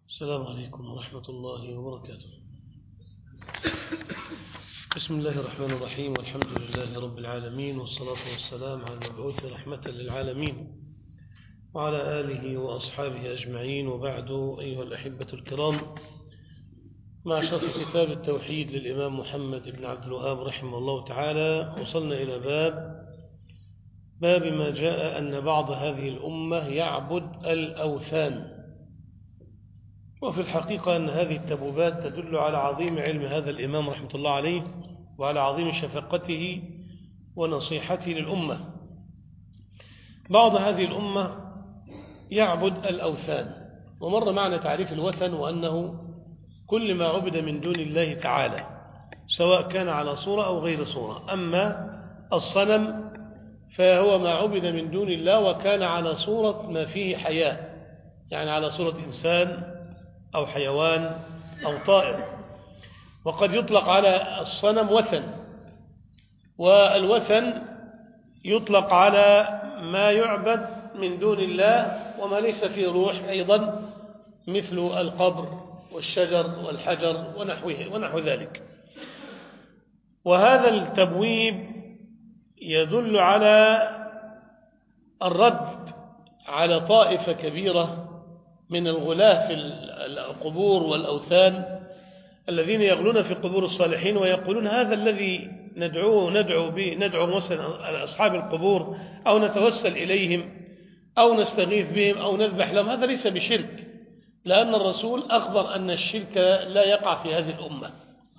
السلام عليكم ورحمة الله وبركاته. بسم الله الرحمن الرحيم، والحمد لله رب العالمين، والصلاة والسلام على المبعوث رحمة للعالمين وعلى آله وأصحابه أجمعين، وبعد. أيها الأحبة الكرام، مع شرح كتاب التوحيد للإمام محمد بن عبد الوهاب رحمه الله تعالى، وصلنا إلى باب ما جاء أن بعض هذه الأمة يعبد الأوثان. وفي الحقيقة أن هذه التبويبات تدل على عظيم علم هذا الإمام رحمة الله عليه، وعلى عظيم شفقته ونصيحته للأمة. بعض هذه الأمة يعبد الأوثان، ومر معنا تعريف الوثن، وأنه كل ما عبد من دون الله تعالى، سواء كان على صورة أو غير صورة. أما الصنم فهو ما عبد من دون الله وكان على صورة ما فيه حياة، يعني على صورة إنسان أو حيوان أو طائر. وقد يطلق على الصنم وثن، والوثن يطلق على ما يعبد من دون الله وما ليس فيه روح أيضا، مثل القبر والشجر والحجر ونحو ذلك. وهذا التبويب يدل على الرد على طائفة كبيرة من الغلاة في القبور والأوثان، الذين يغلون في قبور الصالحين ويقولون هذا الذي ندعو مثلا أصحاب القبور أو نتوسل إليهم أو نستغيث بهم أو نذبح لهم، هذا ليس بشرك، لأن الرسول أخبر أن الشرك لا يقع في هذه الأمة.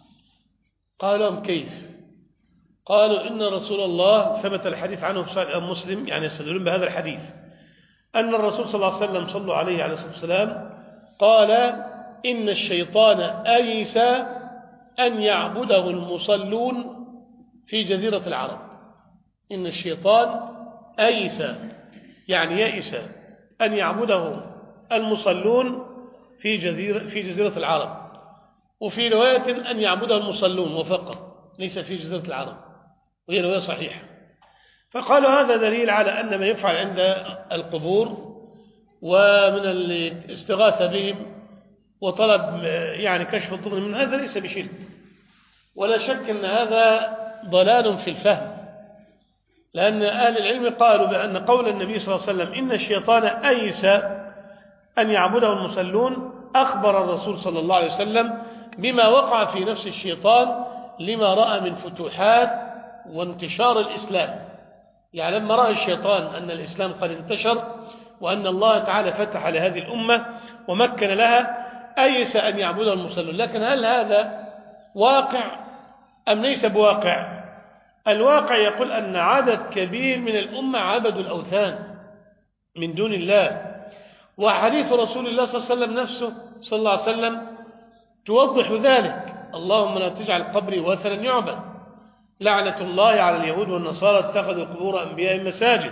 قال لهم كيف؟ قالوا إن رسول الله ثبت الحديث عنه في صحيح مسلم، يعني يستدلون بهذا الحديث، أن الرسول صلى الله عليه وسلم صلوا عليه عليه الصلاة والسلام قال إن الشيطان أيس أن يعبده المصلون في جزيرة العرب. إن الشيطان أيس، يعني يئس، أن يعبده المصلون في جزيرة العرب، وفي رواية أن يعبده المصلون وفقط، ليس في جزيرة العرب، وهي رواية صحيحة. فقالوا هذا دليل على أن ما يفعل عند القبور ومن الاستغاثة بهم وطلب يعني كشف الضر من هذا ليس بشرك، ولا شك أن هذا ضلال في الفهم، لأن أهل العلم قالوا بأن قول النبي صلى الله عليه وسلم إن الشيطان أيس أن يعبده المصلون، أخبر الرسول صلى الله عليه وسلم بما وقع في نفس الشيطان لما رأى من فتوحات وانتشار الإسلام. يعني لما رأى الشيطان أن الإسلام قد انتشر وأن الله تعالى فتح لهذه الأمة ومكن لها، أيس أن يعبدها المصلون. لكن هل هذا واقع أم ليس بواقع؟ الواقع يقول أن عدد كبير من الأمة عبدوا الأوثان من دون الله، وحديث رسول الله صلى الله عليه وسلم نفسه صلى الله عليه وسلم توضح ذلك: اللهم لا تجعل قبري وثنا يعبد، لعنة الله على اليهود والنصارى اتخذوا قبور أنبياء مساجد،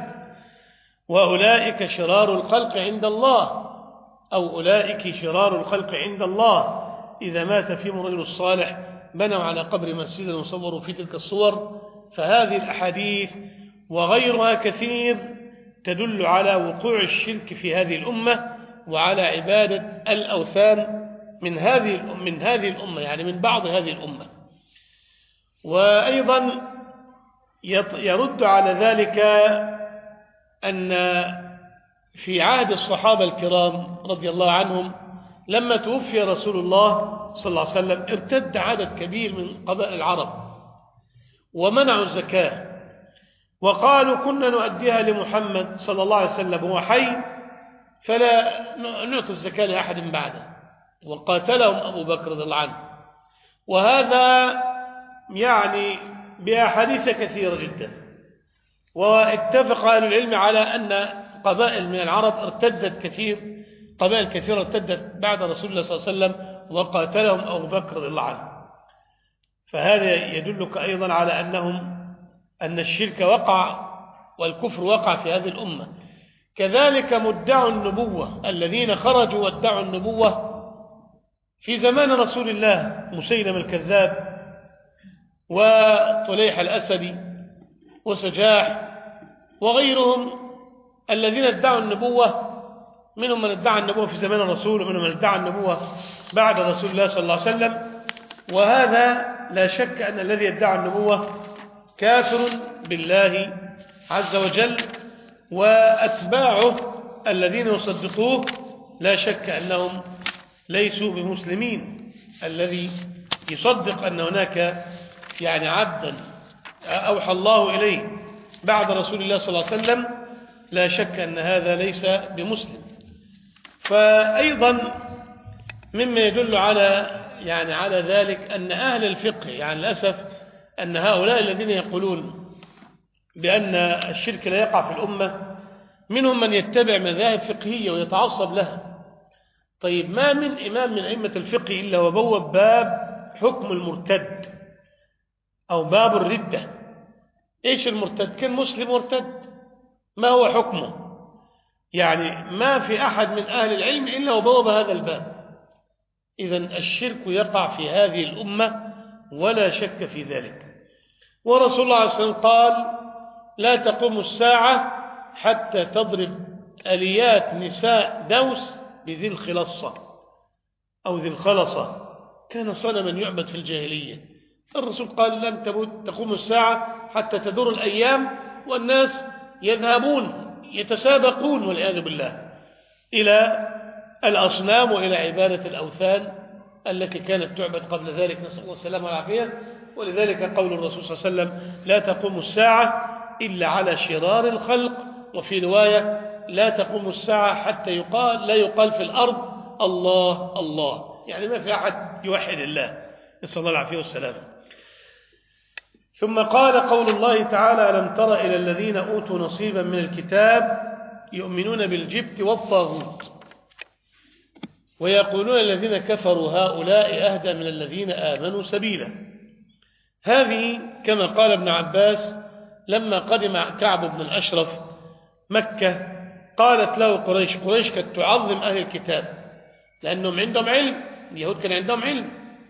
وأولئك شرار الخلق عند الله، أو أولئك شرار الخلق عند الله، إذا مات فيهم الرجل الصالح بنوا على قبر مسجدا وصوروا في تلك الصور. فهذه الأحاديث وغيرها كثير تدل على وقوع الشرك في هذه الأمة وعلى عبادة الأوثان من هذه الأمة، يعني من بعض هذه الأمة. وأيضا يرد على ذلك أن في عهد الصحابة الكرام رضي الله عنهم لما توفي رسول الله صلى الله عليه وسلم ارتد عدد كبير من قبائل العرب ومنعوا الزكاة، وقالوا كنا نؤديها لمحمد صلى الله عليه وسلم وهو حي، فلا نعطي الزكاة لأحد بعده، وقاتلهم أبو بكر رضي الله عنه. وهذا يعني بأحاديث كثيرة جدا، واتفق أهل العلم على أن قبائل من العرب قبائل كثيرة ارتدت بعد رسول الله صلى الله عليه وسلم وقاتلهم أبو بكر رضي الله عنه. فهذا يدلك أيضا على أن الشرك وقع والكفر وقع في هذه الأمة. كذلك مدعوا النبوة الذين خرجوا وادعوا النبوة في زمان رسول الله، مسيلم الكذاب وطليح الأسدي وسجاح وغيرهم، الذين ادعوا النبوة منهم من ادعى النبوة في زمان الرسول ومنهم من ادعى النبوة بعد رسول الله صلى الله عليه وسلم. وهذا لا شك أن الذي يدعى النبوة كافر بالله عز وجل، وأتباعه الذين يصدقوه لا شك أنهم ليسوا بمسلمين. الذي يصدق أن هناك يعني عبدا أوحى الله إليه بعد رسول الله صلى الله عليه وسلم لا شك أن هذا ليس بمسلم. فأيضا مما يدل على ذلك أن أهل الفقه، يعني للأسف أن هؤلاء الذين يقولون بأن الشرك لا يقع في الأمة منهم من يتبع مذاهب فقهية ويتعصب لها. طيب ما من إمام من أئمة الفقه إلا وبوب باب حكم المرتد أو باب الردة. إيش المرتد؟ كان مسلم مرتد، ما هو حكمه؟ يعني ما في أحد من أهل العلم إلا وبوب هذا الباب. إذن الشرك يقع في هذه الأمة ولا شك في ذلك. ورسول الله عليه وسلم قال لا تقوم الساعة حتى تضرب أليات نساء دوس بذي الخلصة أو ذي الخلصة، كان صنما يعبد في الجاهلية. الرسول قال لن تقوم الساعة حتى تدور الأيام والناس يذهبون يتسابقون والعياذ بالله إلى الأصنام وإلى عبادة الأوثان التي كانت تعبد قبل ذلك، نسأل الله السلامة والعافية. ولذلك قول الرسول صلى الله عليه وسلم لا تقوم الساعة إلا على شرار الخلق، وفي رواية لا تقوم الساعة حتى لا يقال في الأرض الله الله، يعني ما في أحد يوحد الله، نسأل الله العافية والسلامة. ثم قال قول الله تعالى ألم تر إلى الذين أوتوا نصيبا من الكتاب يؤمنون بالجبت والطاغوت ويقولون الذين كفروا هؤلاء أهدى من الذين آمنوا سبيلا. هذه كما قال ابن عباس لما قدم كعب بن الأشرف مكة قالت له قريش كانت تعظم أهل الكتاب لأنهم عندهم علم، اليهود كان عندهم علم.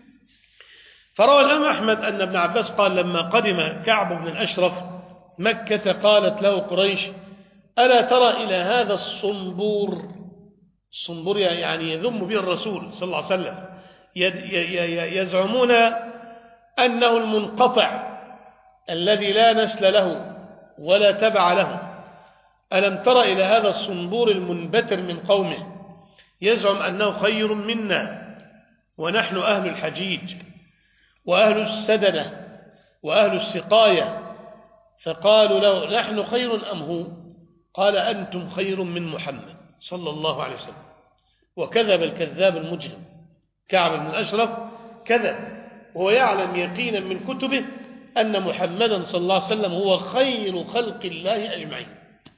فروى الإمام أحمد أن ابن عباس قال لما قدم كعب بن الأشرف مكة قالت له قريش ألا ترى إلى هذا الصنبور، الصنبور يعني يذم به الرسول صلى الله عليه وسلم، يزعمون أنه المنقطع الذي لا نسل له ولا تبع له. ألم تر إلى هذا الصنبور المنبتر من قومه يزعم أنه خير منا ونحن أهل الحجيج وأهل السدنة وأهل السقاية، فقالوا له نحن خير أم هو؟ قال أنتم خير من محمد صلى الله عليه وسلم. وكذب الكذاب المجرم كعب بن الأشرف، كذب وهو يعلم يقينا من كتبه أن محمدا صلى الله عليه وسلم هو خير خلق الله أجمعين،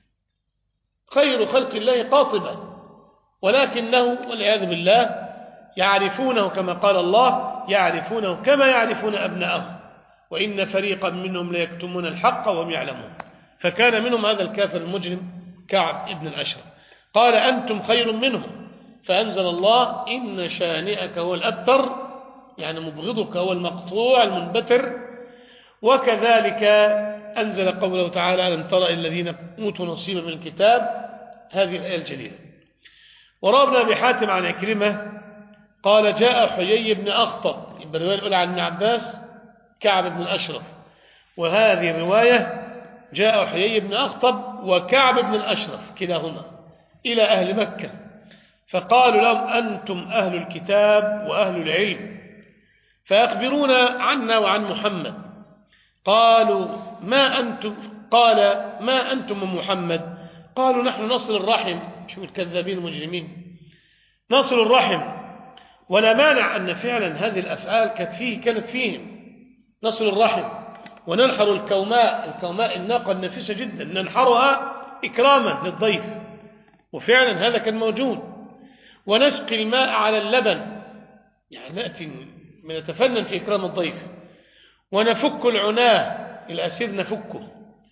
خير خلق الله قاطبة، ولكنه والعياذ بالله يعرفونه كما قال الله يعرفونه كما يعرفون أبناءهم وإن فريقا منهم ليكتمون الحق وهم يعلمون. فكان منهم هذا الكافر المجرم كعب بن الأشرف. قال أنتم خير منهم، فأنزل الله إن شانئك هو الأبتر، يعني مبغضك هو المقطوع المنبتر. وكذلك أنزل قوله تعالى ألم تر الذين أوتوا نصيبا من الكتاب، هذه الآية الجليلة. وروى ابن أبي حاتم عن عكرمة قال جاء حيي بن أخطب، الرواية الأولى عن ابن عباس كعب بن الأشرف، وهذه الرواية جاء حيي بن أخطب وكعب بن الأشرف كلاهما إلى أهل مكة فقالوا لهم أنتم أهل الكتاب وأهل العلم فأخبرونا عنا وعن محمد. قالوا ما أنتم؟ قال ما أنتم محمد؟ قالوا نحن نصل الرحم. شوف الكذابين المجرمين، نصل الرحم. ولا مانع أن فعلا هذه الأفعال كانت فيهم، نصل الرحم وننحر الكوماء الناقة النفيسة جدا ننحرها إكراما للضيف، وفعلا هذا كان موجود. ونسقي الماء على اللبن، يعني نأتي نتفنن في إكرام الضيف. ونفك العناه، الأسير نفكه.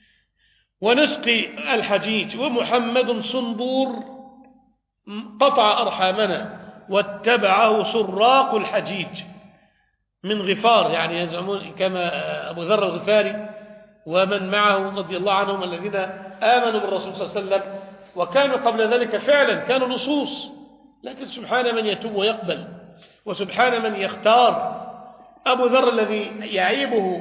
ونسقي الحجيج. ومحمد صنبور قطع أرحامنا واتبعه سراق الحجيج من غفار، يعني يزعمون كما أبو ذر الغفاري ومن معه رضي الله عنهم الذين آمنوا بالرسول صلى الله عليه وسلم وكانوا قبل ذلك فعلا كانوا لصوص، لكن سبحان من يتوب ويقبل، وسبحان من يختار. أبو ذر الذي يعيبه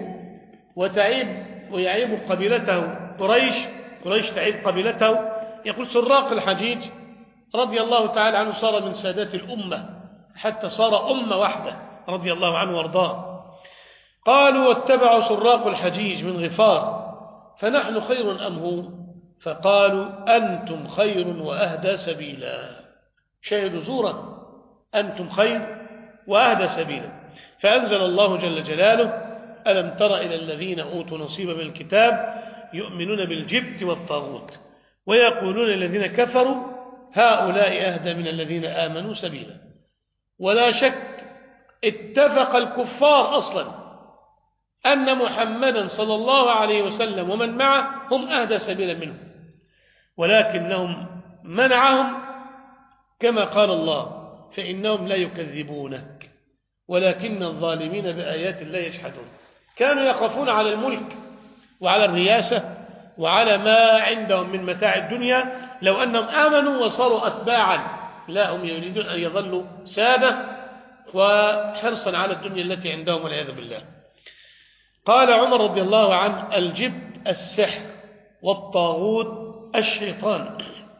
ويعيب قبيلته قريش تعيب قبيلته، يقول سراق الحجيج رضي الله تعالى عنه صار من سادات الأمة حتى صار أمة واحدة رضي الله عنه وارضاه. قالوا واتبعوا سراق الحجيج من غفار فنحن خير أم هو؟ فقالوا أنتم خير وأهدى سبيلا. شاهدوا زورا، أنتم خير وأهدى سبيلا. فأنزل الله جل جلاله ألم تر إلى الذين أوتوا نصيبا من الكتاب يؤمنون بالجبت والطاغوت ويقولون الذين كفروا هؤلاء أهدى من الذين آمنوا سبيلا. ولا شك اتفق الكفار أصلا أن محمدا صلى الله عليه وسلم ومن معه هم أهدى سبيلا منهم، ولكنهم منعهم كما قال الله فإنهم لا يكذبونك ولكن الظالمين بآيات الله يجحدون. كانوا يخافون على الملك وعلى الرياسة وعلى ما عندهم من متاع الدنيا لو أنهم آمنوا وصاروا أتباعا، لا، هم يريدون أن يظلوا سادة وحرصا على الدنيا التي عندهم والعياذ بالله. قال عمر رضي الله عنه الجبت السحر والطاغوت الشيطان.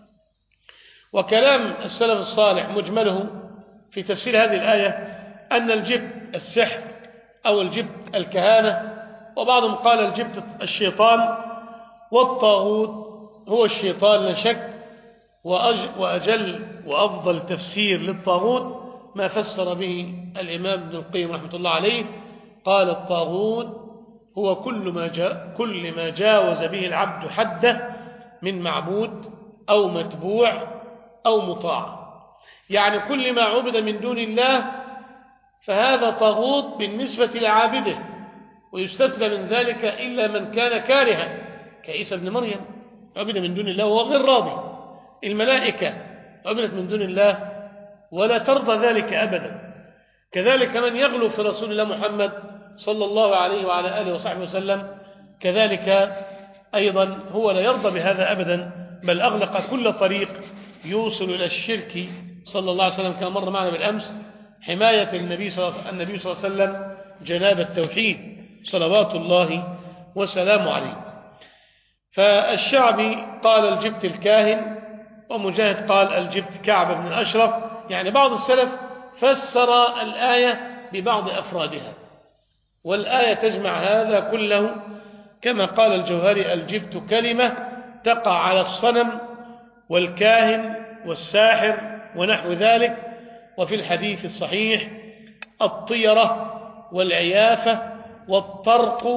وكلام السلف الصالح مجمله في تفسير هذه الآية أن الجبت السحر أو الجبت الكهانة، وبعضهم قال الجبت الشيطان، والطاغوت هو الشيطان لا شك. وأجل وأفضل تفسير للطاغوت ما فسر به الإمام ابن القيم رحمة الله عليه، قال الطاغوت هو كل ما جاوز به العبد حده من معبود أو متبوع أو مطاع، يعني كل ما عبد من دون الله فهذا طاغوت بالنسبة لعابده، ويستثنى من ذلك إلا من كان كارها كعيسى ابن مريم عبد من دون الله وهو غير راضي. الملائكة عبدت من دون الله ولا ترضى ذلك أبدا. كذلك من يغلو في رسول الله محمد صلى الله عليه وعلى آله وصحبه وسلم كذلك أيضا هو لا يرضى بهذا أبدا، بل أغلق كل طريق يوصل إلى الشرك صلى الله عليه وسلم كما مر معنا بالأمس، حماية النبي صلى الله عليه وسلم جناب التوحيد صلوات الله وسلامه عليه. فالشعبي قال الجبت الكاهن، ومجاهد قال الجبت كعب بن الأشرف. يعني بعض السلف فسر الآية ببعض أفرادها، والآية تجمع هذا كله كما قال الجوهري الجبت كلمة تقع على الصنم والكاهن والساحر ونحو ذلك. وفي الحديث الصحيح الطيرة والعيافة والطرق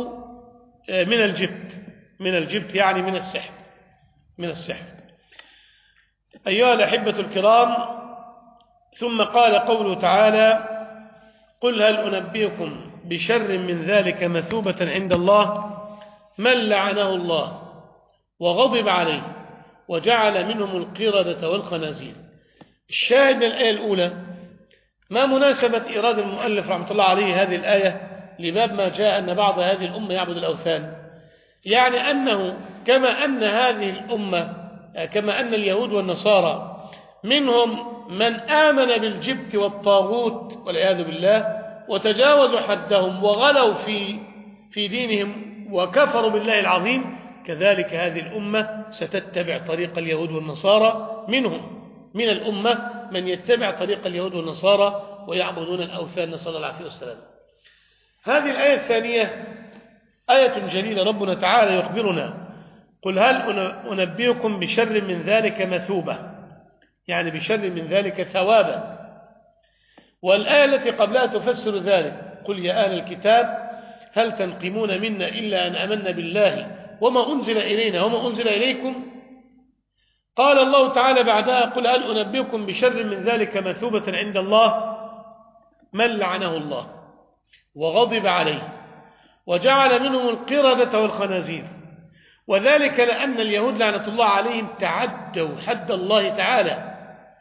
من الجبت يعني من السحر. أيها الأحبة الكرام، ثم قال قوله تعالى قل هل أنبئكم بشر من ذلك مثوبة عند الله من لعنه الله وغضب عليه وجعل منهم القردة والخنازير. الشاهد من الآية الأولى ما مناسبة إيراد المؤلف رحمة الله عليه هذه الآية لباب ما جاء أن بعض هذه الأمة يعبد الأوثان، يعني أنه كما أن هذه الأمة كما أن اليهود والنصارى منهم من آمن بالجبت والطاغوت والعياذ بالله وتجاوزوا حدهم وغلوا في دينهم وكفروا بالله العظيم، كذلك هذه الأمة ستتبع طريق اليهود والنصارى. منهم من الأمة من يتبع طريق اليهود والنصارى ويعبدون الأوثان، نسأل الله العافية والسلام. هذه الآية الثانية آية جليلة، ربنا تعالى يخبرنا قل هل أنبئكم بشر من ذلك مثوبة، يعني بشر من ذلك ثوابا. والآية التي قبلها تفسر ذلك قل يا أهل الكتاب هل تنقمون منا إلا أن آمنا بالله وما أنزل إلينا وما أنزل إليكم. قال الله تعالى بعدها قل هل أنبئكم بشر من ذلك مثوبة عند الله من لعنه الله وغضب عليه وجعل منهم القردة والخنازير. وذلك لأن اليهود لعنة الله عليهم تعدوا حد الله تعالى،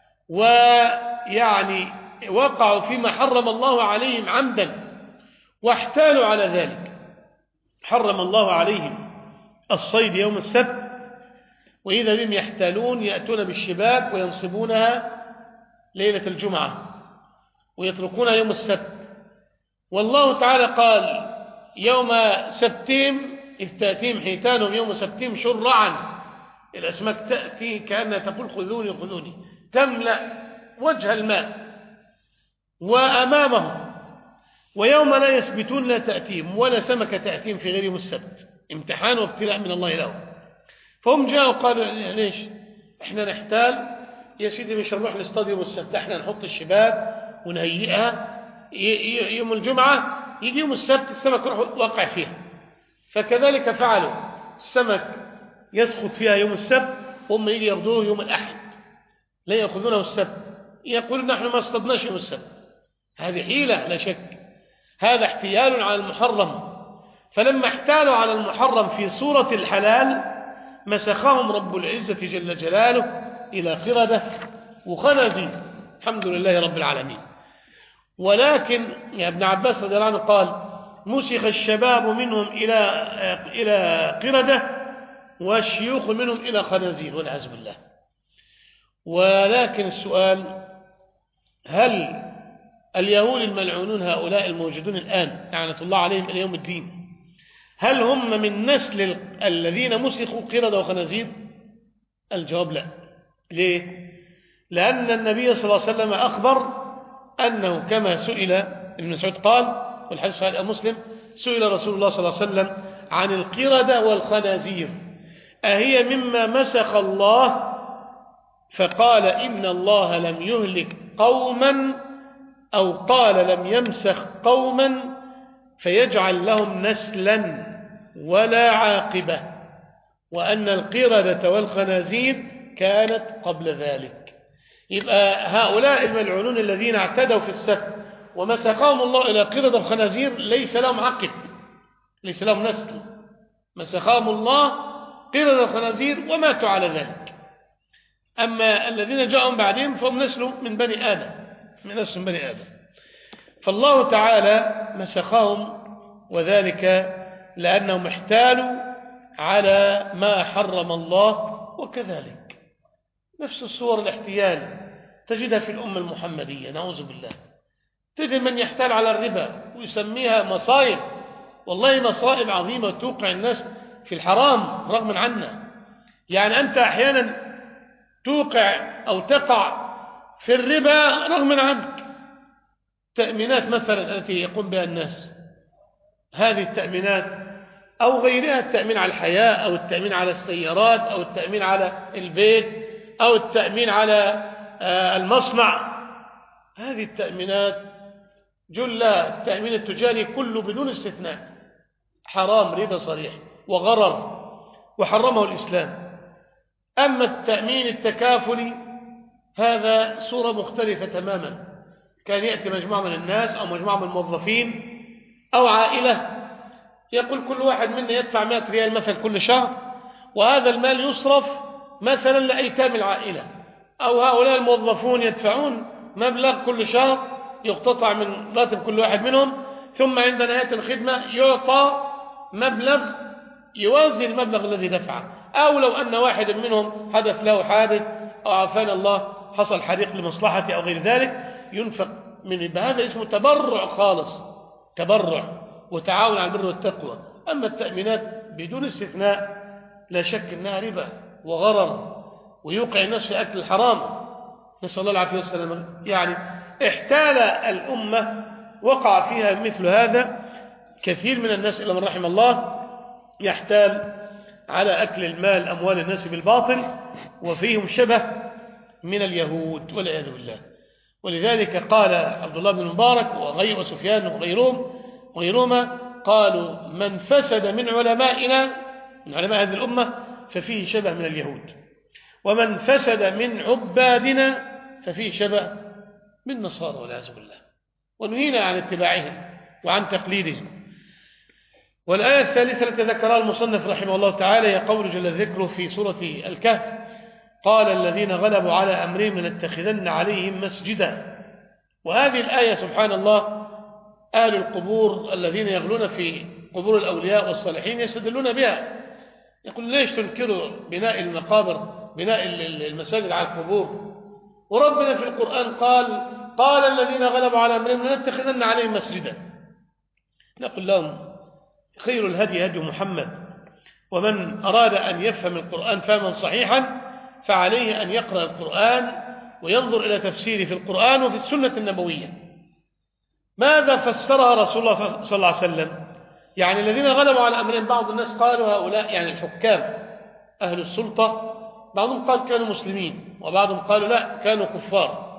ويعني وقعوا فيما حرم الله عليهم عمدا واحتالوا على ذلك. حرم الله عليهم الصيد يوم السبت وإذا بهم يحتالون يأتون بالشباك وينصبونها ليلة الجمعة ويتركونها يوم السبت. والله تعالى قال يوم سبتهم إذ تأتيهم حيتانهم يوم سبتهم شرعا، الأسماك تأتي كأنها تقول خذوني خذوني، تملأ وجه الماء وأمامهم. ويوم لا يسبتون لا تأتيهم ولا سمكة تأتيهم في غير يوم السبت، امتحان وابتلاء من الله لهم. فهم جاءوا قالوا ليش احنا نحتال يا سيدي، مش هنروح نصطاد يوم السبت، احنا نحط الشباك ونهيئها يوم الجمعة، يجي يوم السبت السمك يروح وقع فيها. فكذلك فعلوا، السمك يسقط فيها يوم السبت هم يجي يردوه يوم الأحد، لا يأخذونه السبت، يقولون نحن ما اصطدناش يوم السبت. هذه حيلة لا شك، هذا احتيال على المحرم. فلما احتالوا على المحرم في صورة الحلال مسخهم رب العزة جل جلاله إلى قردة وخنازير، الحمد لله رب العالمين. ولكن يا ابن عباس رضي الله عنه قال مسخ الشباب منهم إلى قردة والشيوخ منهم إلى خنازير والعياذ بالله. ولكن السؤال، هل اليهود الملعونون هؤلاء الموجودون الآن لعنة الله عليهم إلى يوم الدين، هل هم من نسل الذين مسخوا قردة وخنازير؟ الجواب لا. ليه؟ لأن النبي صلى الله عليه وسلم أخبر أنه كما سئل، ابن مسعود قال والحديث صحيح مسلم، سئل رسول الله صلى الله عليه وسلم عن القردة والخنازير أهي مما مسخ الله؟ فقال إن الله لم يهلك قوما، أو قال لم يمسخ قوما فيجعل لهم نسلا ولا عاقبة، وأن القردة والخنازير كانت قبل ذلك. يبقى هؤلاء الملعونون الذين اعتدوا في السبت ومسخهم الله إلى قردة وخنازير ليس لهم عقب، ليس لهم نسل، مسخهم الله قردة وخنازير وماتوا على ذلك. أما الذين جاءهم بعدهم فهم نسل من بني آدم، من نسل من بني آدم. فالله تعالى مسخهم، وذلك لأنهم احتالوا على ما حرم الله. وكذلك نفس الصور الاحتيال تجدها في الأمة المحمدية، نعوذ بالله. تجد من يحتال على الربا ويسميها مصائب، والله مصائب عظيمة توقع الناس في الحرام رغم عنا. يعني أنت أحيانا توقع أو تقع في الربا رغم عنك. تأمينات مثلا التي يقوم بها الناس، هذه التأمينات أو غيرها، التأمين على الحياة أو التأمين على السيارات أو التأمين على البيت أو التأمين على المصنع، هذه التأمينات جلها التأمين التجاري كله بدون استثناء حرام، ربا صريح وغرر، وحرمه الإسلام. أما التأمين التكافلي هذا صورة مختلفة تماما، كان يأتي مجموعة من الناس أو مجموعة من الموظفين أو عائلة، يقول كل واحد منا يدفع 100 ريال مثلا كل شهر، وهذا المال يصرف مثلا لأيتام العائلة، أو هؤلاء الموظفون يدفعون مبلغ كل شهر يقتطع من راتب كل واحد منهم، ثم عند نهاية الخدمة يعطى مبلغ يوازي المبلغ الذي دفعه. أو لو أن واحد منهم حدث له حادث أو عافانا الله حصل حريق لمصلحته أو غير ذلك، ينفق من هذا اسمه تبرع خالص، تبرع وتعاون على البر والتقوى. أما التأمينات بدون استثناء لا شك أنها ربا وغرر ويوقع الناس في أكل الحرام، نسأل الله العافية والسلامة. يعني احتال الأمة وقع فيها مثل هذا كثير من الناس إلا من رحم الله، يحتال على أكل المال أموال الناس بالباطل، وفيهم شبه من اليهود والعياذ بالله. ولذلك قال عبد الله بن المبارك وسفيان وغيرهما قالوا من فسد من علمائنا، من علماء هذه الأمة، ففيه شبه من اليهود، ومن فسد من عبادنا ففيه شبه من النصارى والعياذ بالله. ونهينا عن اتباعهم وعن تقليدهم. والآية الثالثة التي ذكرها المصنف رحمه الله تعالى هي قول جل ذكره في سورة الكهف: قال الذين غلبوا على أمرهم لنتخذن عليهم مسجدا. وهذه الآية سبحان الله أهل القبور الذين يغلون في قبور الأولياء والصالحين يستدلون بها، يقول ليش تنكروا بناء المقابر، بناء المساجد على القبور؟ وربنا في القرآن قال الذين غلبوا على أمرهم لنتخذن عليهم مسجدا. نقول لهم خير الهدي هدي محمد، ومن أراد أن يفهم القرآن فهما صحيحا فعليه أن يقرأ القرآن وينظر إلى تفسيره في القرآن وفي السنة النبوية. ماذا فسرها رسول الله صلى الله عليه وسلم؟ يعني الذين غلبوا على أمرهم، بعض الناس قالوا هؤلاء يعني الحكام أهل السلطة، بعضهم قال كانوا مسلمين وبعضهم قالوا لا كانوا كفار.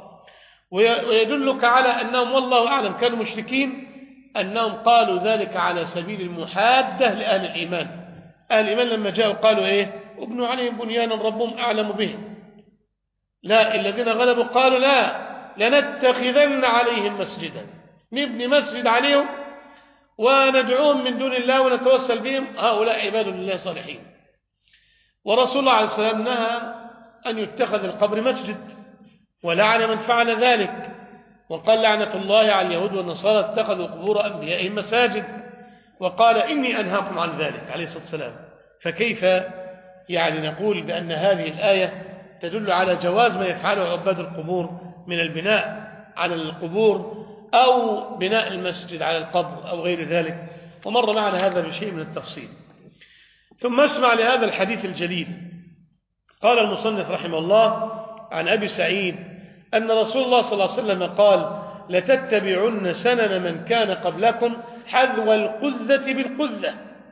ويدلك على أنهم والله أعلم كانوا مشركين أنهم قالوا ذلك على سبيل المحادة لأهل الإيمان. أهل الإيمان لما جاءوا قالوا إيه؟ ابنوا عليهم بنيانا ربهم أعلم بهم. لا، الذين غلبوا قالوا لا، لنتخذن عليهم مسجدا، نبني مسجد عليهم وندعوهم من دون الله ونتوسل بهم، هؤلاء عباد لله صالحين. ورسول الله عليه السلام نهى أن يتخذ القبر مسجد، ولعن من فعل ذلك، وقال لعنة الله على اليهود والنصارى اتخذوا قبور أنبيائهم مساجد، وقال إني أنهاكم عن ذلك عليه الصلاة والسلام. فكيف يعني نقول بأن هذه الآية تدل على جواز ما يفعله عباد القبور من البناء على القبور أو بناء المسجد على القبر أو غير ذلك؟ ومر معنا هذا بشيء من التفصيل. ثم اسمع لهذا الحديث الجليل. قال المصنف رحمه الله عن أبي سعيد أن رسول الله صلى الله عليه وسلم قال لتتبعن سنن من كان قبلكم حذو القذة بالقذة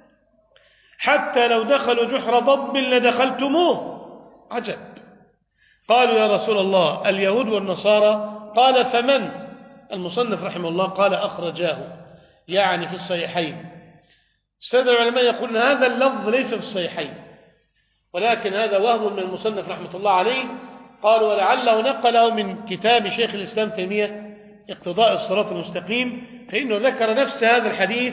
حتى لو دخلوا جحر ضب لدخلتموه. عجب. قالوا يا رسول الله اليهود والنصارى؟ قال فمن؟ المصنف رحمه الله قال أخرجاه، يعني في الصحيحين. السادة العلماء يقولون هذا اللفظ ليس في الصحيحين، ولكن هذا وهم من المصنف رحمة الله عليه. قالوا ولعله نقله من كتاب شيخ الإسلام تيمية اقتضاء الصراط المستقيم، فإنه ذكر نفس هذا الحديث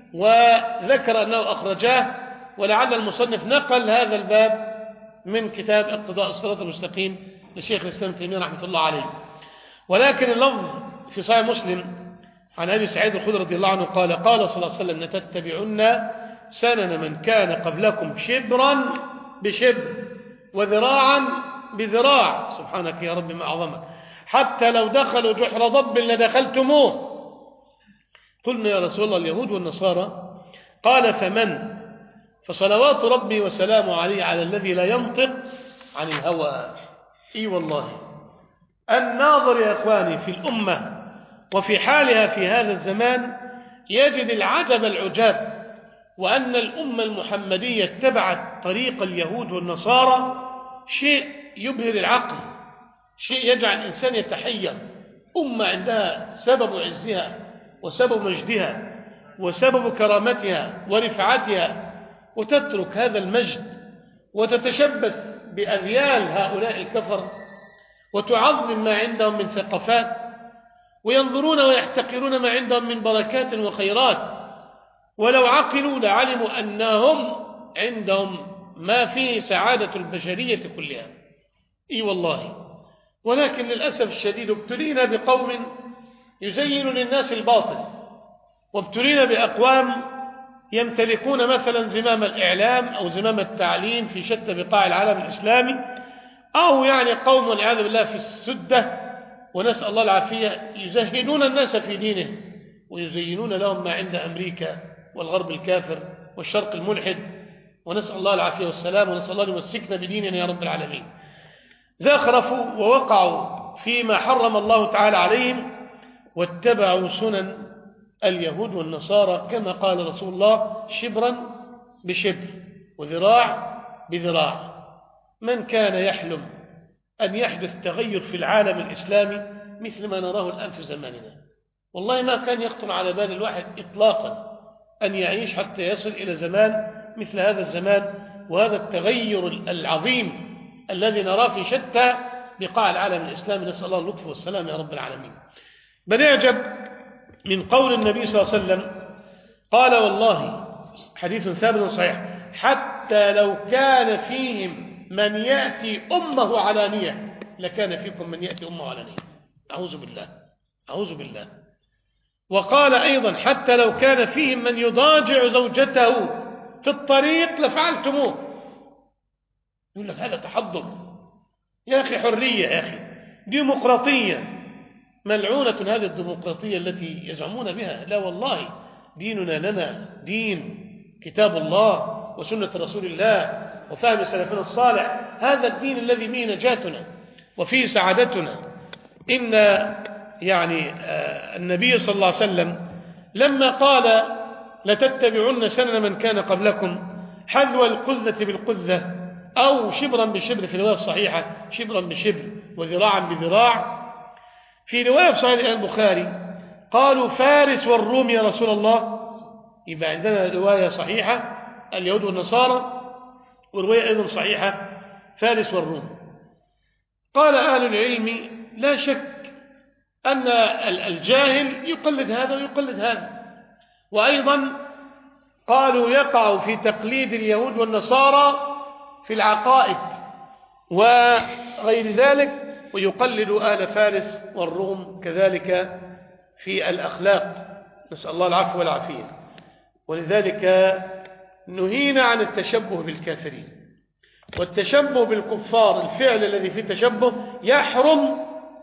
وذكر أنه أخرجاه، ولعل المصنف نقل هذا الباب من كتاب اقتضاء الصراط المستقيم لشيخ الإسلام تيمية رحمة الله عليه. ولكن اللفظ في صحيح مسلم عن أبي سعيد الخدري رضي الله عنه قال قال صلى الله عليه وسلم لتتبعن سنن من كان قبلكم شبرا بشبر وذراعا بذراع، سبحانك يا رب ما أعظمك، حتى لو دخلوا جحر ضب لدخلتموه. قلنا يا رسول الله اليهود والنصارى؟ قال فمن؟ فصلوات ربي وسلامه عليه على الذي لا ينطق عن الهوى. إي والله الناظر يا إخواني في الأمة وفي حالها في هذا الزمان يجد العجب العجاب، وأن الأمة المحمدية اتبعت طريق اليهود والنصارى شيء يبهر العقل، شيء يجعل الإنسان يتحير. أمة عندها سبب عزها وسبب مجدها وسبب كرامتها ورفعتها، وتترك هذا المجد وتتشبث بأذيال هؤلاء الكفر وتعظم ما عندهم من ثقافات، وينظرون ويحتقرون ما عندهم من بركات وخيرات. ولو عقلوا لعلموا أنهم عندهم ما فيه سعادة البشرية كلها. إي والله. ولكن للأسف الشديد ابتلينا بقوم يزين للناس الباطل، وابتلينا بأقوام يمتلكون مثلا زمام الإعلام أو زمام التعليم في شتى بقاع العالم الإسلامي، أو يعني قوم والعياذ بالله في السدة، ونسأل الله العافية، يزهدون الناس في دينه ويزينون لهم ما عند أمريكا والغرب الكافر والشرق الملحد، ونسأل الله العافية والسلام، ونسأل الله يمسكنا بديننا يا رب العالمين. زخرفوا ووقعوا فيما حرم الله تعالى عليهم، واتبعوا سنن اليهود والنصارى كما قال رسول الله شبرا بشبر وذراع بذراع. من كان يحلم أن يحدث تغير في العالم الإسلامي مثل ما نراه الآن في زماننا، والله ما كان يخطر على بال الواحد إطلاقا أن يعيش حتى يصل إلى زمان مثل هذا الزمان وهذا التغير العظيم الذي نراه في شتى بقاع العالم الإسلامي. نسأل الله اللطف والسلام يا رب العالمين. بل يعجب من قول النبي صلى الله عليه وسلم قال والله حديث ثابت صحيح حتى لو كان فيهم من يأتي أمه علانية لكان فيكم من يأتي أمه علانية. أعوذ بالله أعوذ بالله. وقال أيضا حتى لو كان فيهم من يضاجع زوجته في الطريق لفعلتموه. يقول لك هذا تحضر. يا أخي حرية، يا أخي ديمقراطية. ملعونة هذه الديمقراطية التي يزعمون بها. لا والله، ديننا لنا دين كتاب الله وسنة رسول الله وفهم سلفنا الصالح. هذا الدين الذي به نجاتنا وفيه سعادتنا. إن يعني النبي صلى الله عليه وسلم لما قال لتتبعن سنن من كان قبلكم حذو القذة بالقذة أو شبرا بشبر، في الرواية الصحيحة شبرا بشبر وذراعا بذراع. في رواية صحيح البخاري قالوا فارس والروم يا رسول الله. يبقى عندنا رواية صحيحة اليهود والنصارى، ورواية أيضا صحيحة فارس والروم. قال أهل العلم لا شك أن الجاهل يقلد هذا ويقلد هذا، وأيضا قالوا يقع في تقليد اليهود والنصارى في العقائد وغير ذلك، ويقلد آل فارس والروم كذلك في الأخلاق، نسأل الله العفو والعافية. ولذلك نهينا عن التشبه بالكافرين، والتشبه بالكفار الفعل الذي فيه تشبه يحرم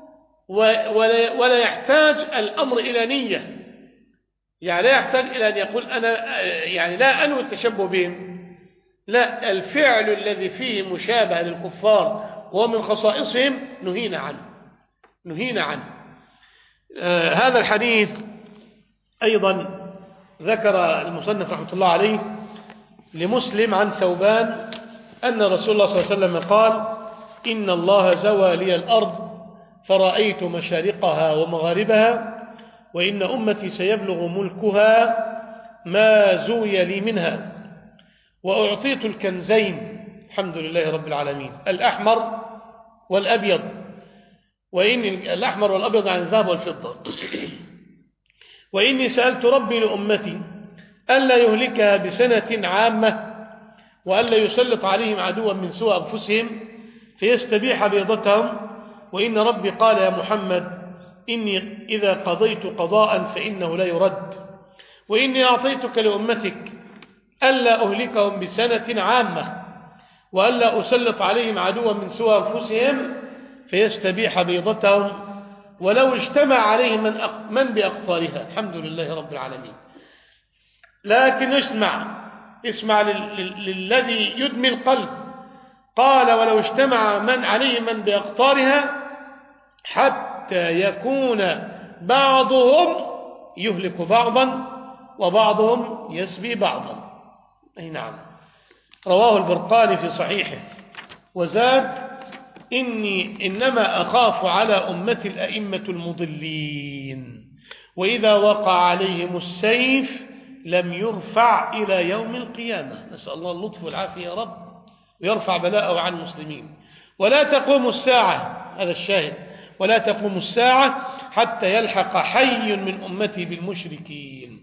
ولا يحتاج الأمر إلى نية. يعني لا يحتاج إلى أن يقول أنا يعني لا أنوي التشبه بهم، لا، الفعل الذي فيه مشابه للكفار وهو من خصائصهم نهينا عنه. هذا الحديث أيضا ذكر المصنف رحمة الله عليه لمسلم عن ثوبان أن رسول الله صلى الله عليه وسلم قال إن الله زوى لي الأرض فرأيت مشارقها ومغاربها، وإن أمتي سيبلغ ملكها ما زوي لي منها، وأعطيت الكنزين الحمد لله رب العالمين الأحمر والأبيض، وإن الأحمر والأبيض عن الذهب والفضة، وإني سألت ربي لأمتي ألا يهلكها بسنة عامة، وألا يسلط عليهم عدوا من سوء أنفسهم فيستبيح بيضتهم، وإن ربي قال يا محمد إني إذا قضيت قضاء فإنه لا يرد، وإني أعطيتك لأمتك ألا أهلكهم بسنة عامة، وألا أسلط عليهم عدوا من سوء أنفسهم فيستبيح بيضتهم ولو اجتمع عليهم من بأقطارها. الحمد لله رب العالمين. لكن اسمع للذي يدمي القلب. قال ولو اجتمع من عليهم من بأقطارها حتى يكون بعضهم يهلك بعضا وبعضهم يسبي بعضا. أي نعم. رواه البرقاني في صحيحه وزاد إنما أخاف على أمتي الأئمة المضلين، وإذا وقع عليهم السيف لم يرفع إلى يوم القيامة. نسأل الله اللطف والعافية يا رب، ويرفع بلاءه عن المسلمين. ولا تقوم الساعة، هذا الشاهد، ولا تقوم الساعة حتى يلحق حي من أمتي بالمشركين،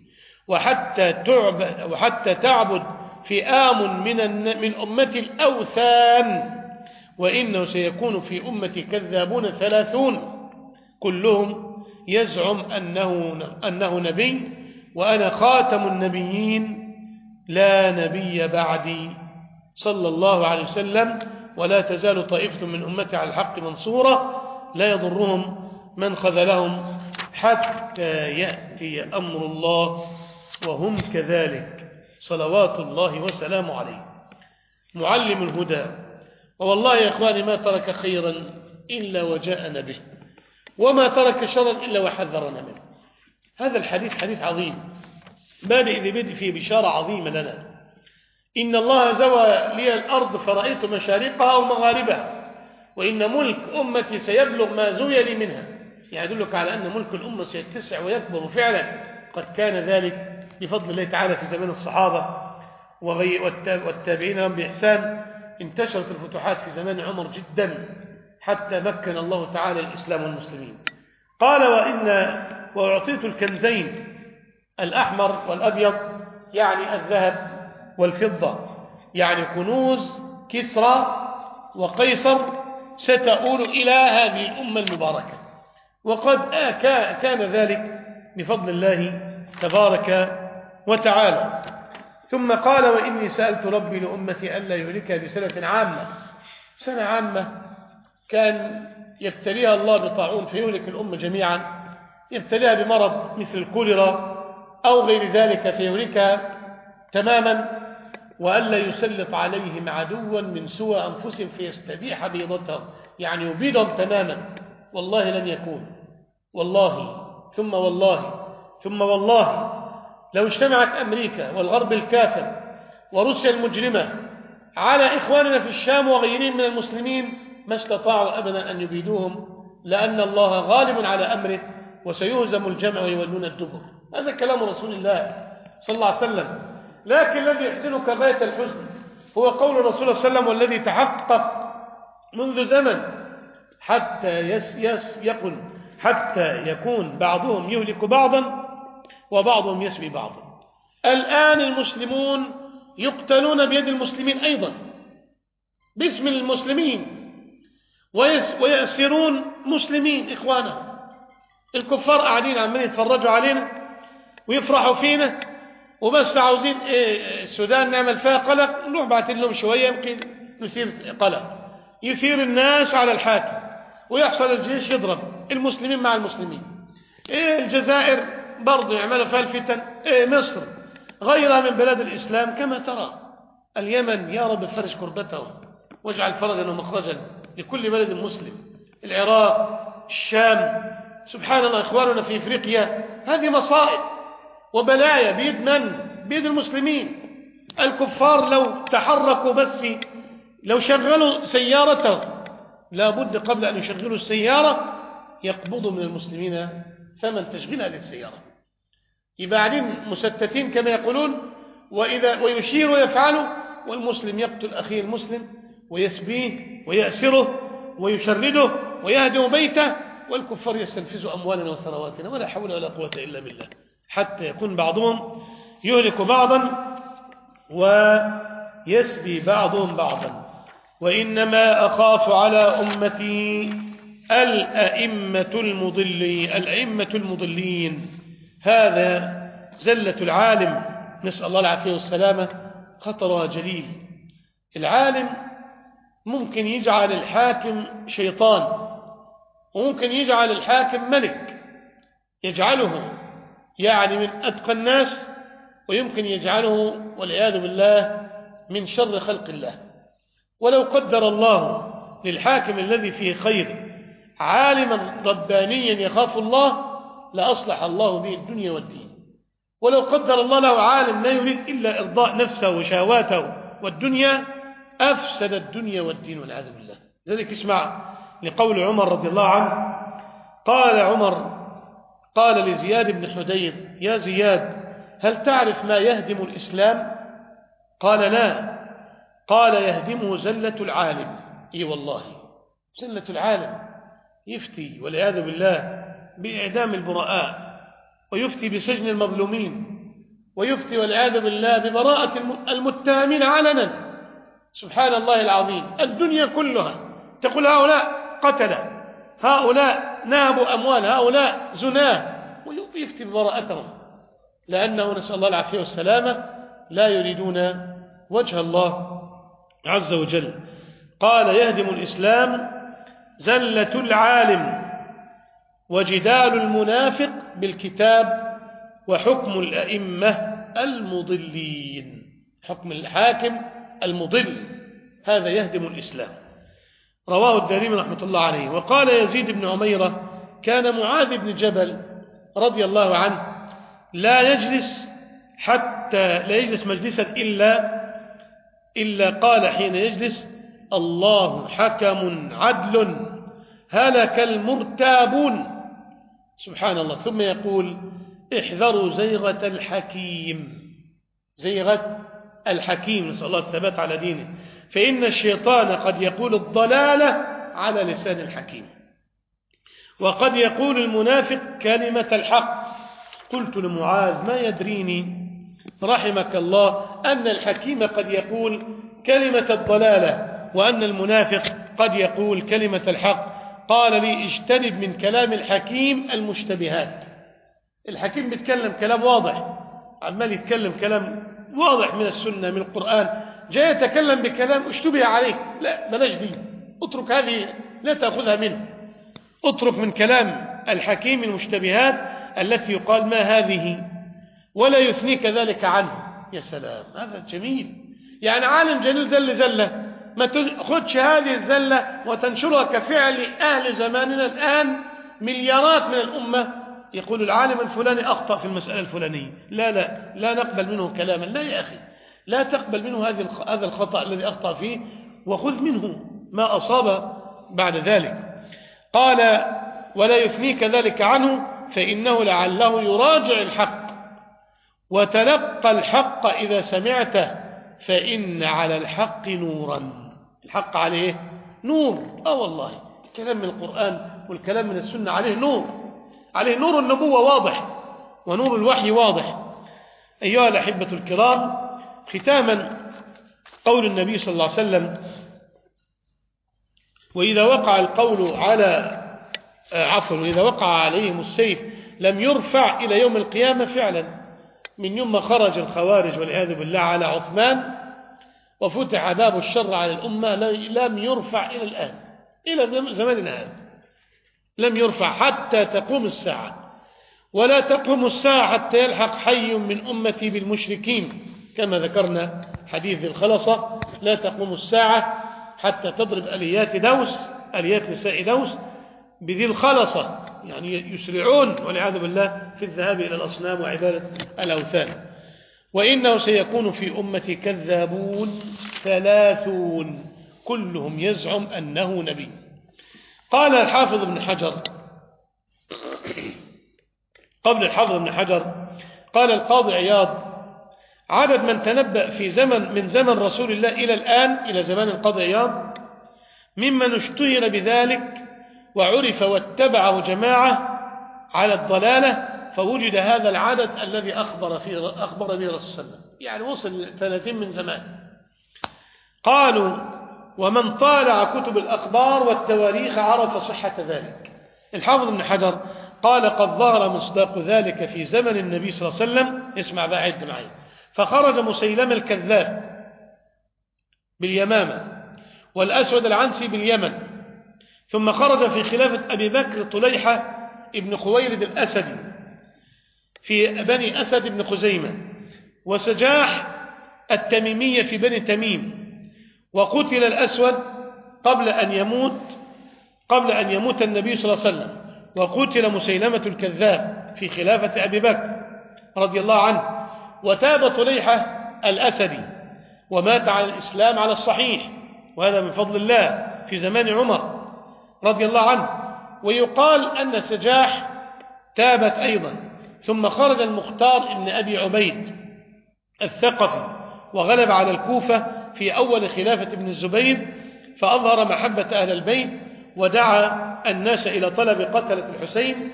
وحتى تعبد فئام من أمتي الأوثان، وإنه سيكون في أمتي كذابون 30 كلهم يزعم أنه نبي، وأنا خاتم النبيين لا نبي بعدي صلى الله عليه وسلم، ولا تزال طائفة من أمتي على الحق منصورة لا يضرهم من خذلهم حتى يأتي أمر الله وهم كذلك صلوات الله وسلامه عليه. معلم الهدى. والله يا إخواني ما ترك خيرا إلا وجاءنا به، وما ترك شرا إلا وحذرنا منه. هذا الحديث حديث عظيم بادئ فيه بشارة عظيمة لنا. إن الله زوى لي الأرض فرأيت مشارقها ومغاربها، وإن ملك أمتي سيبلغ ما زوي لي منها. يعني يدلك على أن ملك الأمة سيتسع ويكبر، فعلا قد كان ذلك بفضل الله تعالى في زمان الصحابة والتابعين لهم بإحسان. انتشرت الفتوحات في زمان عمر جدا حتى مكن الله تعالى الإسلام والمسلمين. قال وأعطيت الكنزين الأحمر والأبيض، يعني الذهب والفضة، يعني كنوز كسرى وقيصر ستؤول إلى هذه الأمة المباركة، وقد كان ذلك بفضل الله تبارك وتعالى. ثم قال وإني سألت ربي لأمتي ألا يهلكها بسنة عامة، سنة عامة كان يبتليها الله بطاعون فيهلك الأمة جميعا، يبتليها بمرض مثل الكوليرا أو غير ذلك فيهلكها تماما، وألا يسلط عليهم عدوا من سوى أنفسهم فيستبيح بيضتهم، يعني يبيضهم تماما. والله لن يكون، والله ثم والله ثم والله لو اجتمعت أمريكا والغرب الكافر وروسيا المجرمة على إخواننا في الشام وغيرهم من المسلمين ما استطاعوا أبدا أن يبيدوهم، لأن الله غالب على أمره وسيهزم الجمع ويولون الدبر. هذا كلام رسول الله صلى الله عليه وسلم. لكن الذي يحزنك غاية الحزن هو قول الرسول صلى الله عليه وسلم والذي تحقق منذ زمن حتى يكون بعضهم يهلك بعضا وبعضهم يسبي بعضا. الآن المسلمون يقتلون بيد المسلمين أيضا باسم المسلمين، ويأسرون مسلمين إخوانهم. الكفار قاعدين عمالين يتفرجوا علينا ويفرحوا فينا، وبس عاوزين السودان نعمل فيها قلق، نروح بعتين لهم شوية يمكن نثير قلق، يثير الناس على الحاكم ويحصل الجيش يضرب المسلمين مع المسلمين. الجزائر برضه يعملوا فيها الفتن، مصر غيرها من بلاد الإسلام كما ترى. اليمن يا رب فرج كربتهم واجعل فرجا ومخرجا لكل بلد مسلم. العراق، الشام، سبحان الله إخواننا في إفريقيا، هذه مصائب وبلايا بيد من؟ بيد المسلمين. الكفار لو تحركوا بس، لو شغلوا سيارتهم لابد قبل أن يشغلوا السيارة يقبضوا من المسلمين ثمن تشغيلها للسيارة. يبقى قاعدين مستتين كما يقولون، ويشير ويفعل، والمسلم يقتل أخيه المسلم ويسبيه ويأسره ويشرده ويهدم بيته، والكفار يستنفذوا أموالنا وثرواتنا، ولا حول ولا قوة إلا بالله، حتى يكون بعضهم يهلك بعضا ويسبي بعضهم بعضا. وإنما أخاف على أمتي الأئمة المضلين. هذا زلة العالم، نسأل الله العافية والسلامة، خطرها جليل. العالم ممكن يجعل الحاكم شيطان، وممكن يجعل الحاكم ملك، يجعله يعني من أتقى الناس، ويمكن يجعله والعياذ بالله من شر خلق الله. ولو قدر الله للحاكم الذي فيه خير عالما ربانيا يخاف الله لأصلح الله به الدنيا والدين. ولو قدر الله له عالم لا يريد إلا إرضاء نفسه وشهواته والدنيا أفسد الدنيا والدين والعياذ بالله. لذلك اسمع لقول عمر رضي الله عنه، قال عمر قال لزياد بن حدير: يا زياد، هل تعرف ما يهدم الإسلام؟ قال: لا. قال: يهدمه زلة العالم. إي والله، زلة العالم يفتي والعياذ بالله بإعدام البراء، ويفتي بسجن المظلومين، ويفتي والعياذ بالله ببراءة المتهمين علنا. سبحان الله العظيم. الدنيا كلها تقول هؤلاء قتلة، هؤلاء نهبوا أموال، هؤلاء زناه، ويفتي ببراءتهم، لأنه نسأل الله العافية والسلامة لا يريدون وجه الله عز وجل. قال: يهدم الإسلام زلة العالم وجدال المنافق بالكتاب وحكم الأئمة المضلين. حكم الحاكم المضل هذا يهدم الإسلام. رواه الدارمي رحمة الله عليه. وقال يزيد بن عميرة: كان معاذ بن جبل رضي الله عنه لا يجلس مجلسا إلا قال حين يجلس: الله حكم عدل هلك المرتابون. سبحان الله. ثم يقول: احذروا زيغة الحكيم. زيغة الحكيم، نسأل الله الثبات على دينه، فإن الشيطان قد يقول الضلالة على لسان الحكيم، وقد يقول المنافق كلمة الحق. قلت لمعاذ: ما يدريني رحمك الله أن الحكيم قد يقول كلمة الضلالة وأن المنافق قد يقول كلمة الحق. قال لي: اجتنب من كلام الحكيم المشتبهات. الحكيم بيتكلم كلام واضح، عمال يتكلم كلام واضح من السنة من القرآن، جاي يتكلم بكلام اشتبه عليك، لا بلاش دي، اترك هذه لا تأخذها منه، اترك من كلام الحكيم المشتبهات التي يقال ما هذه ولا يثنيك ذلك عنه. يا سلام، هذا جميل. يعني عالم جليل زل زلة، ما تأخذش هذه الزلة وتنشرها كفعل أهل زماننا الآن. مليارات من الأمة يقول العالم الفلاني أخطأ في المسألة الفلانية، لا نقبل منه كلاما. لا يا أخي، لا تقبل منه هذا الخطأ الذي أخطأ فيه، وخذ منه ما أصاب بعد ذلك. قال ولا يثنيك ذلك عنه فإنه لعله يراجع الحق وتلقى الحق إذا سمعته، فإن على الحق نورا. الحق عليه نور، والله الكلام من القرآن والكلام من السنة عليه نور، عليه نور النبوة واضح ونور الوحي واضح. أيها الأحبة الكرام، ختاما قول النبي صلى الله عليه وسلم: وإذا وقع القول على وإذا وقع عليهم السيف لم يرفع إلى يوم القيامة. فعلا من يوم ما خرج الخوارج والعياذ بالله على عثمان وفتح باب الشر على الأمة لم يرفع إلى الآن، إلى زماننا هذا لم يرفع حتى تقوم الساعة. ولا تقوم الساعة حتى يلحق حي من أمتي بالمشركين، كما ذكرنا حديث ذي الخلصة: لا تقوم الساعة حتى تضرب آليات نساء دوس بذي الخلصة، يعني يسرعون والعياذ بالله في الذهاب إلى الأصنام وعبادة الأوثان. وإنه سيكون في أمتي كذابون 30 كلهم يزعم أنه نبي. قال الحافظ ابن حجر قبل الحافظ ابن حجر قال القاضي عياض: عدد من تنبأ في من زمن رسول الله إلى الآن، إلى زمان القاضي عياض، ممن اشتهر بذلك وعرف واتبعه جماعة على الضلالة، فوجد هذا العدد الذي أخبر به الرسول صلى الله عليه وسلم، يعني وصل 30 من زمان. قالوا: ومن طالع كتب الأخبار والتواريخ عرف صحة ذلك. الحافظ ابن حجر قال: قد ظهر مصداق ذلك في زمن النبي صلى الله عليه وسلم. اسمع بقى، عد معي: فخرج مسيلمة الكذاب باليمامة، والأسود العنسي باليمن، ثم خرج في خلافة أبي بكر طليحة ابن خويلد الأسدي في بني أسد بن خزيمة، وسجاح التميمية في بني تميم. وقتل الأسود قبل أن يموت النبي صلى الله عليه وسلم، وقتل مسيلمة الكذاب في خلافة أبي بكر رضي الله عنه. وتاب طليحة الأسدي ومات على الإسلام على الصحيح، وهذا من فضل الله في زمان عمر رضي الله عنه. ويقال أن سجاح تابت أيضا. ثم خرج المختار ابن أبي عبيد الثقفي وغلب على الكوفة في أول خلافة ابن الزبير، فأظهر محبة أهل البيت ودعا الناس إلى طلب قتلة الحسين،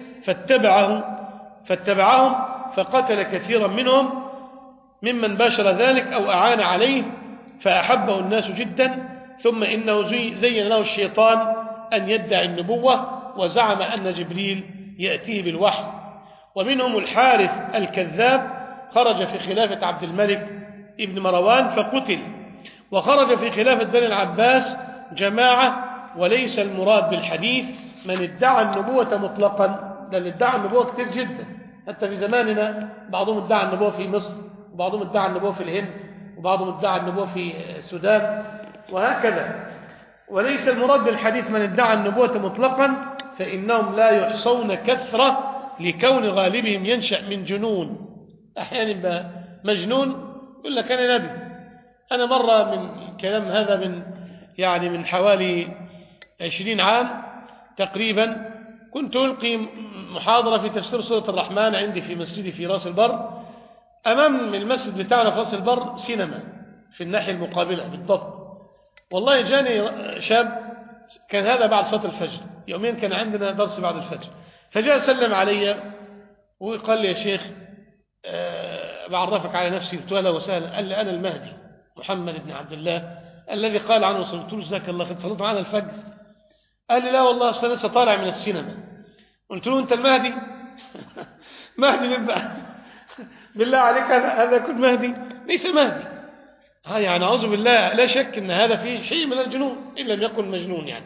فاتبعهم فقتل كثيرا منهم ممن باشر ذلك أو أعان عليه، فأحبه الناس جدا. ثم إنه زين له الشيطان أن يدعي النبوة، وزعم أن جبريل يأتيه بالوحي. ومنهم الحارث الكذاب خرج في خلافة عبد الملك ابن مروان فقتل. وخرج في خلافة بني العباس جماعة، وليس المراد بالحديث من ادعى النبوة مطلقا، بل ادعى النبوة كتير جدا، حتى في زماننا بعضهم ادعى النبوة في مصر، وبعضهم ادعى النبوة في الهند، وبعضهم ادعى النبوة في السودان، وهكذا. وليس المراد بالحديث من ادعى النبوة مطلقا، فإنهم لا يحصون كثرة لكون غالبهم ينشأ من جنون. أحيانا مجنون يقول لك أنا نبي. أنا مرة من كلام هذا من حوالي 20 عام تقريبا كنت ألقي محاضرة في تفسير سورة الرحمن عندي في مسجدي في راس البر. أمام المسجد بتاعنا في راس البر سينما في الناحية المقابلة بالضبط. والله جاني شاب، كان هذا بعد صلاة الفجر، يومين كان عندنا درس بعد الفجر، فجاء سلم علي وقال لي: يا شيخ بعرفك على نفسي. قلت له: أهلا وسهلا. قال لي: أنا المهدي محمد بن عبد الله الذي قال عنه. قلت له: جزاك الله خير، صليت معنا الفجر؟ قال لي: لا والله أصلا لسه طالع من السينما. قلت له: أنت المهدي؟ مهدي من بقى؟ بالله عليك هذا يكون مهدي؟ ليس مهدي. يعني أعوذ بالله، لا شك أن هذا فيه شيء من الجنون إن لم يكن مجنون يعني.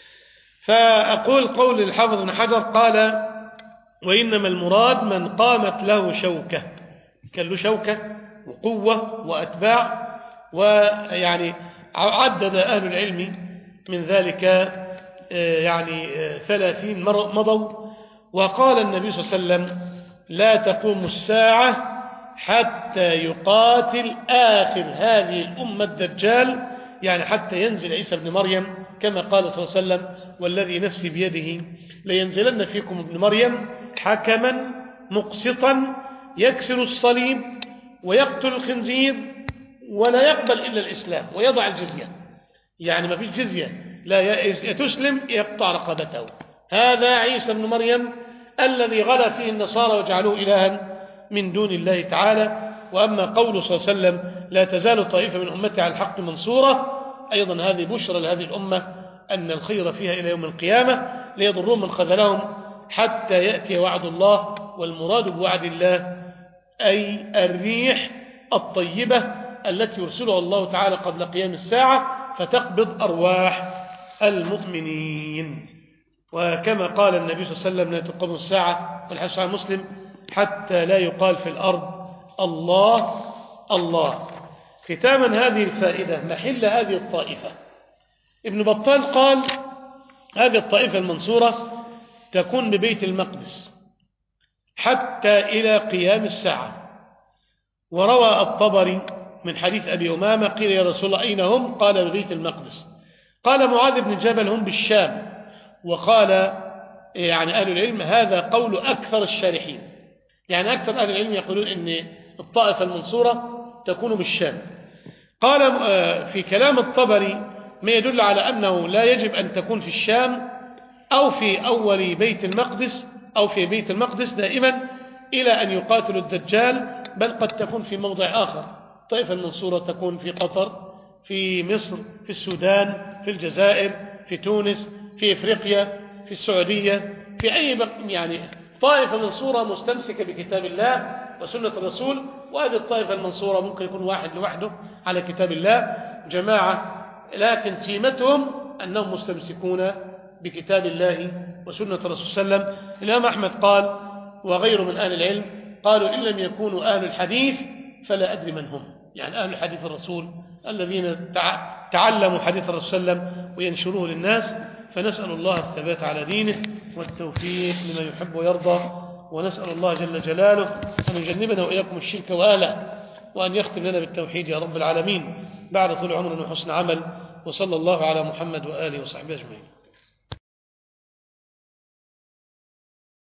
فأقول قول الحافظ ابن حجر قال: وإنما المراد من قامت له شوكة، كان له شوكة وقوة وأتباع. ويعني عدد أهل العلم من ذلك يعني 30 مضوا. وقال النبي صلى الله عليه وسلم: لا تقوم الساعة حتى يقاتل آخر هذه الأمة الدجال، يعني حتى ينزل عيسى ابن مريم، كما قال صلى الله عليه وسلم: والذي نفسي بيده لينزلن فيكم ابن مريم حكما مقسطا يكسر الصليب ويقتل الخنزير ولا يقبل إلا الإسلام ويضع الجزية. يعني ما فيش جزية، لا يتسلم يقطع رقبته. هذا عيسى ابن مريم الذي غلا فيه النصارى وجعلوه إلها من دون الله تعالى. وأما قوله صلى الله عليه وسلم: لا تزال طائفة من أمتي على الحق منصورة، أيضا هذه بشرى لهذه الأمة أن الخير فيها إلى يوم القيامة، ليضرون من خذلهم حتى يأتي وعد الله. والمراد بوعد الله أي الريح الطيبة التي يرسلها الله تعالى قبل قيام الساعة فتقبض أرواح المؤمنين. وكما قال النبي صلى الله عليه وسلم: لا تقوم الساعة، والحديث عن مسلم: حتى لا يقال في الأرض الله الله. ختاما هذه الفائدة محل هذه الطائفة، ابن بطال قال: هذه الطائفة المنصورة تكون ببيت المقدس حتى إلى قيام الساعة. وروى الطبري من حديث أبي أمامة: قيل يا رسول الله أين هم؟ قال: ببيت المقدس. قال معاذ بن جبل: هم بالشام. وقال يعني أهل العلم هذا قول أكثر الشارحين، يعني أكثر أهل العلم يقولون أن الطائفة المنصورة تكون بالشام. قال في كلام الطبري ما يدل على أنه لا يجب أن تكون في الشام أو في أول بيت المقدس أو في بيت المقدس دائما إلى أن يقاتلوا الدجال، بل قد تكون في موضع آخر. الطائفة المنصورة تكون في قطر، في مصر، في السودان، في الجزائر، في تونس، في إفريقيا، في السعودية، في أي يعني طائفة منصورة مستمسكة بكتاب الله وسنة الرسول. وهذه الطائفة المنصورة ممكن يكون واحد لوحده على كتاب الله، جماعة، لكن سيمتهم أنهم مستمسكون بكتاب الله وسنة الرسول صلى الله عليه وسلم. الإمام أحمد قال وغيره من أهل العلم قالوا: إن لم يكونوا أهل الحديث فلا أدري من هم، يعني أهل حديث الرسول الذين تعلموا حديث الرسول صلى الله عليه وسلم وينشروه للناس. فنسأل الله الثبات على دينه والتوفيق لما يحب ويرضى، ونسأل الله جل جلاله أن يجنبنا وإياكم الشرك وآله، وأن يختم لنا بالتوحيد يا رب العالمين بعد طول عمر وحسن عمل. وصلى الله على محمد وآله وصحبه أجمعين.